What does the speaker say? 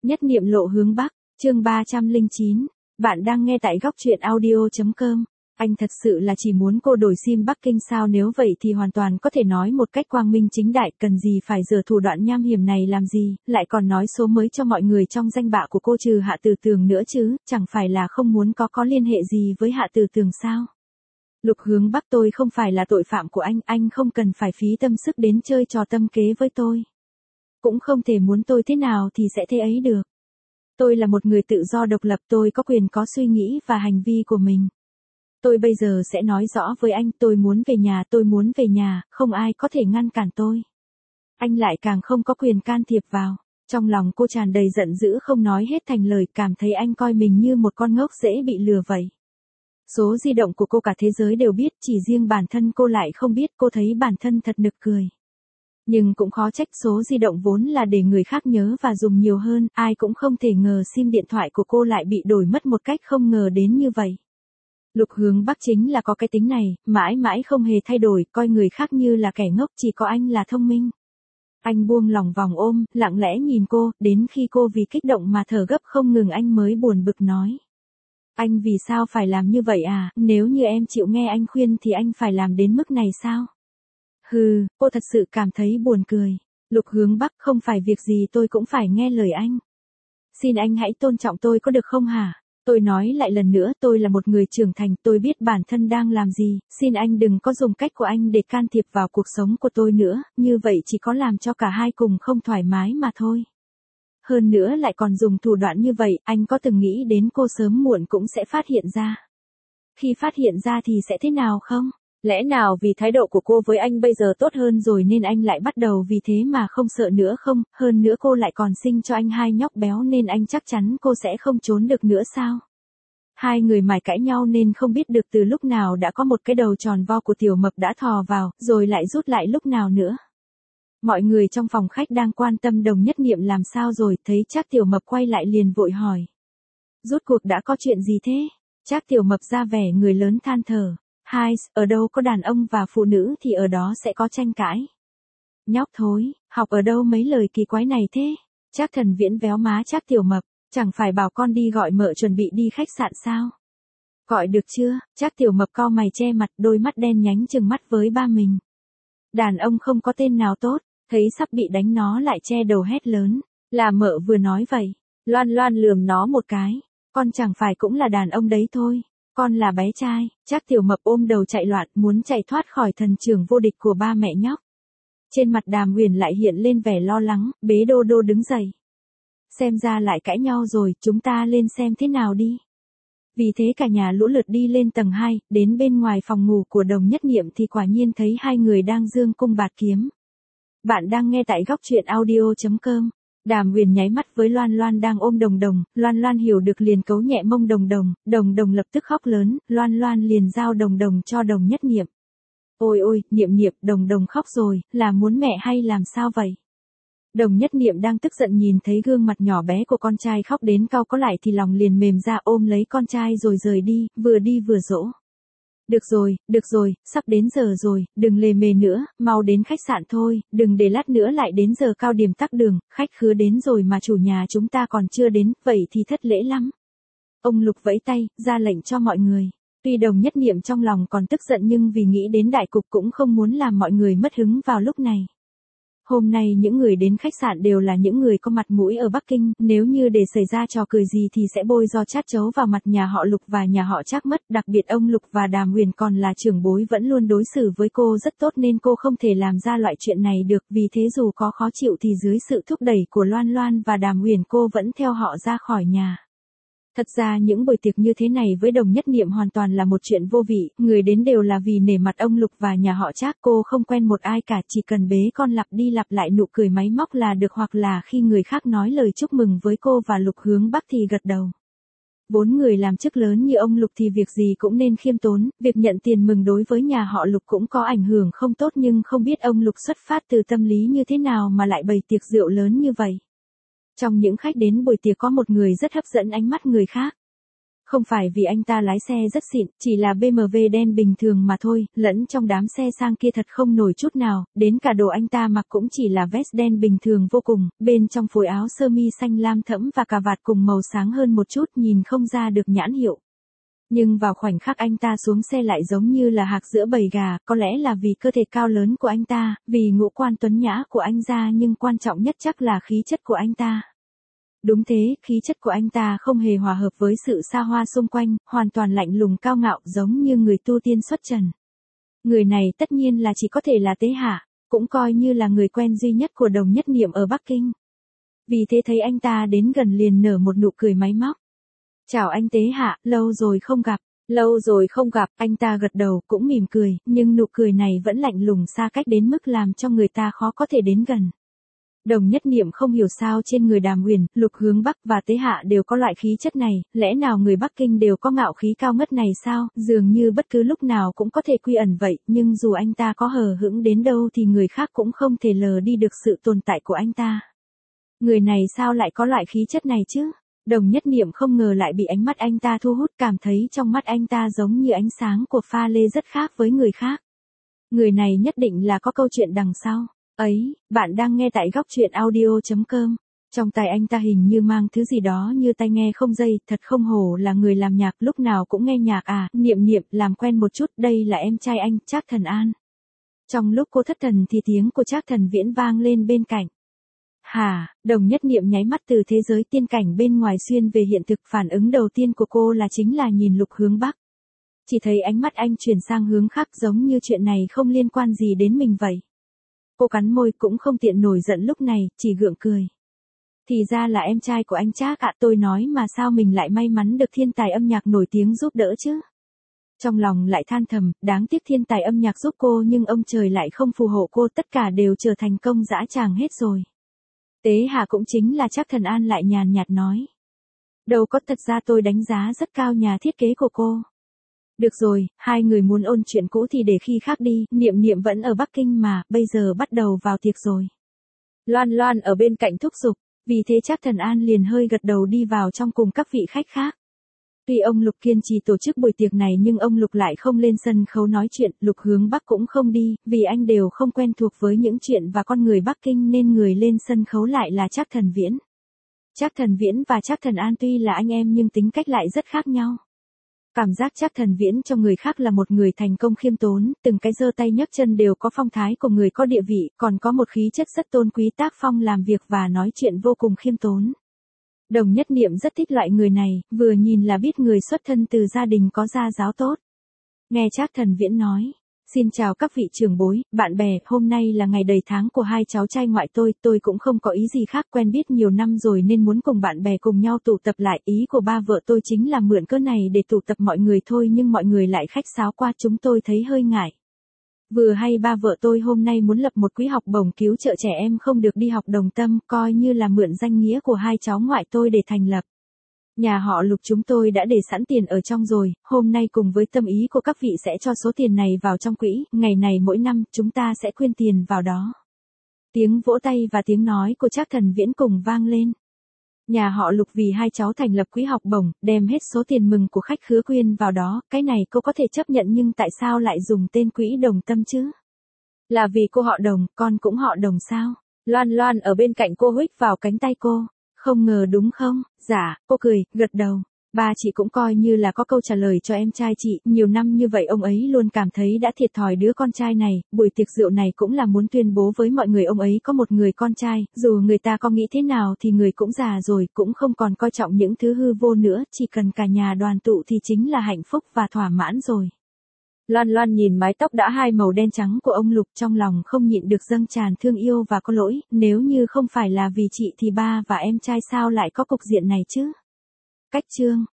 Nhất niệm lộ hướng Bắc, chương 309. Bạn đang nghe tại góc truyện audio.com. Anh thật sự là chỉ muốn cô đổi sim Bắc Kinh sao? Nếu vậy thì hoàn toàn có thể nói một cách quang minh chính đại, cần gì phải giở thủ đoạn nham hiểm này làm gì, lại còn nói số mới cho mọi người trong danh bạ của cô trừ Hạ Từ Tường nữa chứ, chẳng phải là không muốn có liên hệ gì với Hạ Từ Tường sao? Lục Hướng Bắc, tôi không phải là tội phạm của anh không cần phải phí tâm sức đến chơi trò tâm kế với tôi. Cũng không thể muốn tôi thế nào thì sẽ thế ấy được. Tôi là một người tự do độc lập, tôi có quyền có suy nghĩ và hành vi của mình. Tôi bây giờ sẽ nói rõ với anh, tôi muốn về nhà, không ai có thể ngăn cản tôi. Anh lại càng không có quyền can thiệp vào. Trong lòng cô tràn đầy giận dữ không nói hết thành lời, cảm thấy anh coi mình như một con ngốc dễ bị lừa vậy. Số di động của cô cả thế giới đều biết, chỉ riêng bản thân cô lại không biết, cô thấy bản thân thật nực cười. Nhưng cũng khó trách, số di động vốn là để người khác nhớ và dùng nhiều hơn, ai cũng không thể ngờ sim điện thoại của cô lại bị đổi mất một cách không ngờ đến như vậy. Lục Hướng Bắc chính là có cái tính này, mãi mãi không hề thay đổi, coi người khác như là kẻ ngốc, chỉ có anh là thông minh. Anh buông lỏng vòng ôm, lặng lẽ nhìn cô, đến khi cô vì kích động mà thở gấp không ngừng anh mới buồn bực nói. Anh vì sao phải làm như vậy à, nếu như em chịu nghe anh khuyên thì anh phải làm đến mức này sao? Hừ, cô thật sự cảm thấy buồn cười. Lục Hướng Bắc, không phải việc gì tôi cũng phải nghe lời anh. Xin anh hãy tôn trọng tôi có được không hả? Tôi nói lại lần nữa, tôi là một người trưởng thành, tôi biết bản thân đang làm gì, xin anh đừng có dùng cách của anh để can thiệp vào cuộc sống của tôi nữa, như vậy chỉ có làm cho cả hai cùng không thoải mái mà thôi. Hơn nữa lại còn dùng thủ đoạn như vậy, anh có từng nghĩ đến cô sớm muộn cũng sẽ phát hiện ra. Khi phát hiện ra thì sẽ thế nào không? Lẽ nào vì thái độ của cô với anh bây giờ tốt hơn rồi nên anh lại bắt đầu vì thế mà không sợ nữa không? Hơn nữa cô lại còn sinh cho anh hai nhóc béo nên anh chắc chắn cô sẽ không trốn được nữa sao? Hai người mải cãi nhau nên không biết được từ lúc nào đã có một cái đầu tròn vo của Tiểu Mập đã thò vào, rồi lại rút lại lúc nào nữa. Mọi người trong phòng khách đang quan tâm Đồng Nhất Niệm làm sao rồi, thấy Trác Tiểu Mập quay lại liền vội hỏi. Rốt cuộc đã có chuyện gì thế? Trác Tiểu Mập ra vẻ người lớn than thở. Hai, ở đâu có đàn ông và phụ nữ thì ở đó sẽ có tranh cãi. Nhóc thối, học ở đâu mấy lời kỳ quái này thế? Trác Thần Viễn véo má Trác Tiểu Mập, chẳng phải bảo con đi gọi mợ chuẩn bị đi khách sạn sao? Gọi được chưa? Trác Tiểu Mập cau mày che mặt, đôi mắt đen nhánh trừng mắt với ba mình. Đàn ông không có tên nào tốt, thấy sắp bị đánh nó lại che đầu hét lớn, là mợ vừa nói vậy. Loan Loan lườm nó một cái, con chẳng phải cũng là đàn ông đấy thôi. Con là bé trai. Trác Tiểu Mập ôm đầu chạy loạn, muốn chạy thoát khỏi thần trưởng vô địch của ba mẹ nhóc. Trên mặt Đàm Huyền lại hiện lên vẻ lo lắng, bế Đô Đô đứng dậy. Xem ra lại cãi nhau rồi, chúng ta lên xem thế nào đi. Vì thế cả nhà lũ lượt đi lên tầng 2, đến bên ngoài phòng ngủ của Đồng Nhất Niệm thì quả nhiên thấy hai người đang giương cung bạt kiếm. Bạn đang nghe tại góc truyện audio.com. Đàm Huyền nháy mắt với Loan Loan đang ôm Đồng Đồng, Loan Loan hiểu được liền cấu nhẹ mông Đồng Đồng, Đồng Đồng lập tức khóc lớn, Loan Loan liền giao Đồng Đồng cho Đồng Nhất Niệm. Ôi ôi, Niệm Niệm, Đồng Đồng khóc rồi, là muốn mẹ hay làm sao vậy? Đồng Nhất Niệm đang tức giận nhìn thấy gương mặt nhỏ bé của con trai khóc đến cau có lại thì lòng liền mềm ra ôm lấy con trai rồi rời đi vừa dỗ. Được rồi, sắp đến giờ rồi, đừng lề mề nữa, mau đến khách sạn thôi, đừng để lát nữa lại đến giờ cao điểm tắc đường, khách khứa đến rồi mà chủ nhà chúng ta còn chưa đến, vậy thì thất lễ lắm. Ông Lục vẫy tay, ra lệnh cho mọi người. Tuy Đồng Nhất Niệm trong lòng còn tức giận nhưng vì nghĩ đến đại cục cũng không muốn làm mọi người mất hứng vào lúc này. Hôm nay những người đến khách sạn đều là những người có mặt mũi ở Bắc Kinh, nếu như để xảy ra trò cười gì thì sẽ bôi do chát chấu vào mặt nhà họ Lục và nhà họ Trác mất, đặc biệt ông Lục và Đàm Huyền còn là trưởng bối vẫn luôn đối xử với cô rất tốt nên cô không thể làm ra loại chuyện này được, vì thế dù có khó chịu thì dưới sự thúc đẩy của Loan Loan và Đàm Huyền cô vẫn theo họ ra khỏi nhà. Thật ra những buổi tiệc như thế này với Đồng Nhất Niệm hoàn toàn là một chuyện vô vị, người đến đều là vì nể mặt ông Lục và nhà họ Trác, cô không quen một ai cả, chỉ cần bế con lặp đi lặp lại nụ cười máy móc là được, hoặc là khi người khác nói lời chúc mừng với cô và Lục Hướng Bắc thì gật đầu. Bốn người làm chức lớn như ông Lục thì việc gì cũng nên khiêm tốn, việc nhận tiền mừng đối với nhà họ Lục cũng có ảnh hưởng không tốt, nhưng không biết ông Lục xuất phát từ tâm lý như thế nào mà lại bày tiệc rượu lớn như vậy. Trong những khách đến buổi tiệc có một người rất hấp dẫn ánh mắt người khác. Không phải vì anh ta lái xe rất xịn, chỉ là BMW đen bình thường mà thôi, lẫn trong đám xe sang kia thật không nổi chút nào, đến cả đồ anh ta mặc cũng chỉ là vest đen bình thường vô cùng, bên trong phối áo sơ mi xanh lam thẫm và cà vạt cùng màu sáng hơn một chút, nhìn không ra được nhãn hiệu. Nhưng vào khoảnh khắc anh ta xuống xe lại giống như là hạc giữa bầy gà, có lẽ là vì cơ thể cao lớn của anh ta, vì ngũ quan tuấn nhã của anh ta, nhưng quan trọng nhất chắc là khí chất của anh ta. Đúng thế, khí chất của anh ta không hề hòa hợp với sự xa hoa xung quanh, hoàn toàn lạnh lùng cao ngạo giống như người tu tiên xuất trần. Người này tất nhiên là chỉ có thể là Tế Hạ, cũng coi như là người quen duy nhất của Đồng Nhất Niệm ở Bắc Kinh. Vì thế thấy anh ta đến gần liền nở một nụ cười máy móc. Chào anh Tế Hạ, lâu rồi không gặp. Lâu rồi không gặp, anh ta gật đầu cũng mỉm cười, nhưng nụ cười này vẫn lạnh lùng xa cách đến mức làm cho người ta khó có thể đến gần. Đồng Nhất Niệm không hiểu sao trên người Đàm Huyền, Lục Hướng Bắc và Tế Hạ đều có loại khí chất này, lẽ nào người Bắc Kinh đều có ngạo khí cao ngất này sao, dường như bất cứ lúc nào cũng có thể quy ẩn vậy, nhưng dù anh ta có hờ hững đến đâu thì người khác cũng không thể lờ đi được sự tồn tại của anh ta. Người này sao lại có loại khí chất này chứ? Đồng Nhất Niệm không ngờ lại bị ánh mắt anh ta thu hút, cảm thấy trong mắt anh ta giống như ánh sáng của pha lê rất khác với người khác. Người này nhất định là có câu chuyện đằng sau. Ấy, bạn đang nghe tại góc truyện audio.com. Trong tay anh ta hình như mang thứ gì đó như tai nghe không dây, thật không hổ là người làm nhạc, lúc nào cũng nghe nhạc à, Niệm Niệm, làm quen một chút, đây là em trai anh, Trác Thần An. Trong lúc cô thất thần thì tiếng của Trác Thần Viễn vang lên bên cạnh. Hả, Đồng Nhất Niệm nháy mắt từ thế giới tiên cảnh bên ngoài xuyên về hiện thực, phản ứng đầu tiên của cô là chính là nhìn Lục Hướng Bắc. Chỉ thấy ánh mắt anh chuyển sang hướng khác giống như chuyện này không liên quan gì đến mình vậy. Cô cắn môi cũng không tiện nổi giận lúc này, chỉ gượng cười. Thì ra là em trai của anh Trác ạ, tôi nói mà sao mình lại may mắn được thiên tài âm nhạc nổi tiếng giúp đỡ chứ. Trong lòng lại than thầm, đáng tiếc thiên tài âm nhạc giúp cô nhưng ông trời lại không phù hộ cô, tất cả đều trở thành công dã tràng hết rồi. Tế Hạ cũng chính là Trác Thần An lại nhàn nhạt nói. Đâu có, thật ra tôi đánh giá rất cao nhà thiết kế của cô. Được rồi, hai người muốn ôn chuyện cũ thì để khi khác đi, Niệm Niệm vẫn ở Bắc Kinh mà, bây giờ bắt đầu vào tiệc rồi. Loan Loan ở bên cạnh thúc giục, vì thế Trác Thần An liền hơi gật đầu đi vào trong cùng các vị khách khác. Tuy ông Lục kiên trì tổ chức buổi tiệc này nhưng ông Lục lại không lên sân khấu nói chuyện, Lục Hướng Bắc cũng không đi, vì anh đều không quen thuộc với những chuyện và con người Bắc Kinh nên người lên sân khấu lại là Trác Thần Viễn. Trác Thần Viễn và Trác Thần An tuy là anh em nhưng tính cách lại rất khác nhau. Cảm giác Trác Thần Viễn cho người khác là một người thành công khiêm tốn, từng cái giơ tay nhấc chân đều có phong thái của người có địa vị, còn có một khí chất rất tôn quý, tác phong làm việc và nói chuyện vô cùng khiêm tốn. Đồng Nhất Niệm rất thích loại người này, vừa nhìn là biết người xuất thân từ gia đình có gia giáo tốt. Nghe Trác Thần Viễn nói, xin chào các vị trưởng bối, bạn bè, hôm nay là ngày đầy tháng của hai cháu trai ngoại tôi cũng không có ý gì khác, quen biết nhiều năm rồi nên muốn cùng bạn bè cùng nhau tụ tập lại, ý của ba vợ tôi chính là mượn cớ này để tụ tập mọi người thôi nhưng mọi người lại khách sáo qua, chúng tôi thấy hơi ngại. Vừa hay ba vợ tôi hôm nay muốn lập một quỹ học bổng cứu trợ trẻ em không được đi học đồng tâm, coi như là mượn danh nghĩa của hai cháu ngoại tôi để thành lập. Nhà họ Lục chúng tôi đã để sẵn tiền ở trong rồi, hôm nay cùng với tâm ý của các vị sẽ cho số tiền này vào trong quỹ, ngày này mỗi năm chúng ta sẽ quyên tiền vào đó. Tiếng vỗ tay và tiếng nói của Trác Thần Viễn cùng vang lên. Nhà họ Lục vì hai cháu thành lập quỹ học bổng, đem hết số tiền mừng của khách khứa quyên vào đó, cái này cô có thể chấp nhận nhưng tại sao lại dùng tên quỹ đồng tâm chứ? Là vì cô họ Đồng, con cũng họ Đồng sao? Loan Loan ở bên cạnh cô huých vào cánh tay cô. Không ngờ đúng không? Dạ, cô cười, gật đầu. Ba chị cũng coi như là có câu trả lời cho em trai chị, nhiều năm như vậy ông ấy luôn cảm thấy đã thiệt thòi đứa con trai này, buổi tiệc rượu này cũng là muốn tuyên bố với mọi người ông ấy có một người con trai, dù người ta có nghĩ thế nào thì người cũng già rồi, cũng không còn coi trọng những thứ hư vô nữa, chỉ cần cả nhà đoàn tụ thì chính là hạnh phúc và thỏa mãn rồi. Loan Loan nhìn mái tóc đã hai màu đen trắng của ông Lục trong lòng không nhịn được dâng tràn thương yêu và có lỗi, nếu như không phải là vì chị thì ba và em trai sao lại có cục diện này chứ? Cách chương